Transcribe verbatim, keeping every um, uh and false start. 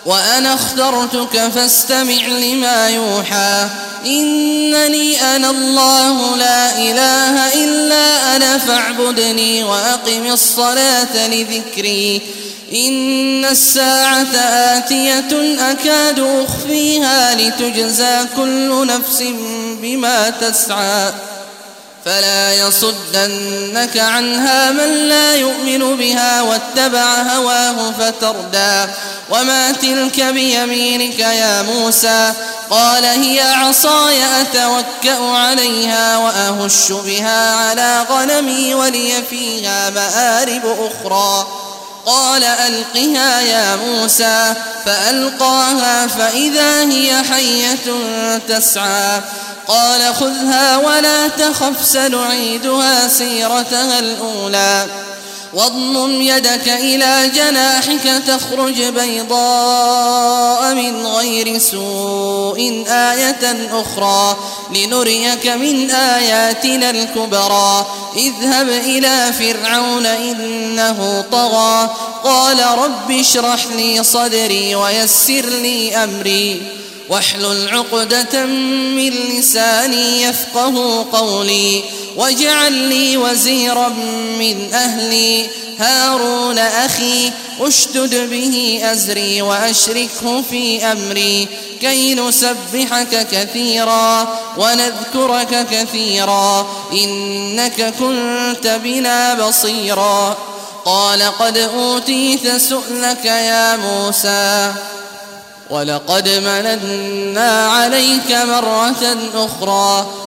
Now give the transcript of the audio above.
وأنا اخترتك فاستمع لما يوحى إنني أنا الله لا إله إلا أنا فاعبدني وأقم الصلاة لذكري إن الساعة آتية أكاد أخفيها لتجزى كل نفس بما تسعى فلا يصدنك عنها من لا يؤمن بها واتبع هواه فتردى وما تلك بيمينك يا موسى قال هي عصاي أتوكأ عليها وأهش بها على غنمي ولي فيها مآرب أخرى قال ألقها يا موسى فألقاها فإذا هي حية تسعى قال خذها ولا تخف سنعيدها سيرتها الأولى واضمم يدك إلى جناحك تخرج بيضاء من غير سوء آية أخرى لنريك من آياتنا الكبرى اذهب إلى فرعون إنه طغى قال رب اشرح لي صدري ويسر لي أمري واحلل عقدة من لساني يفقه قولي واجعل لي وزيرا من أهلي هارون أخي اشدد به أزري وأشركه في أمري كي نسبحك كثيرا ونذكرك كثيرا إنك كنت بنا بصيرا قال قد أوتيت سؤلك يا موسى ولقد مننا عليك مرة أخرى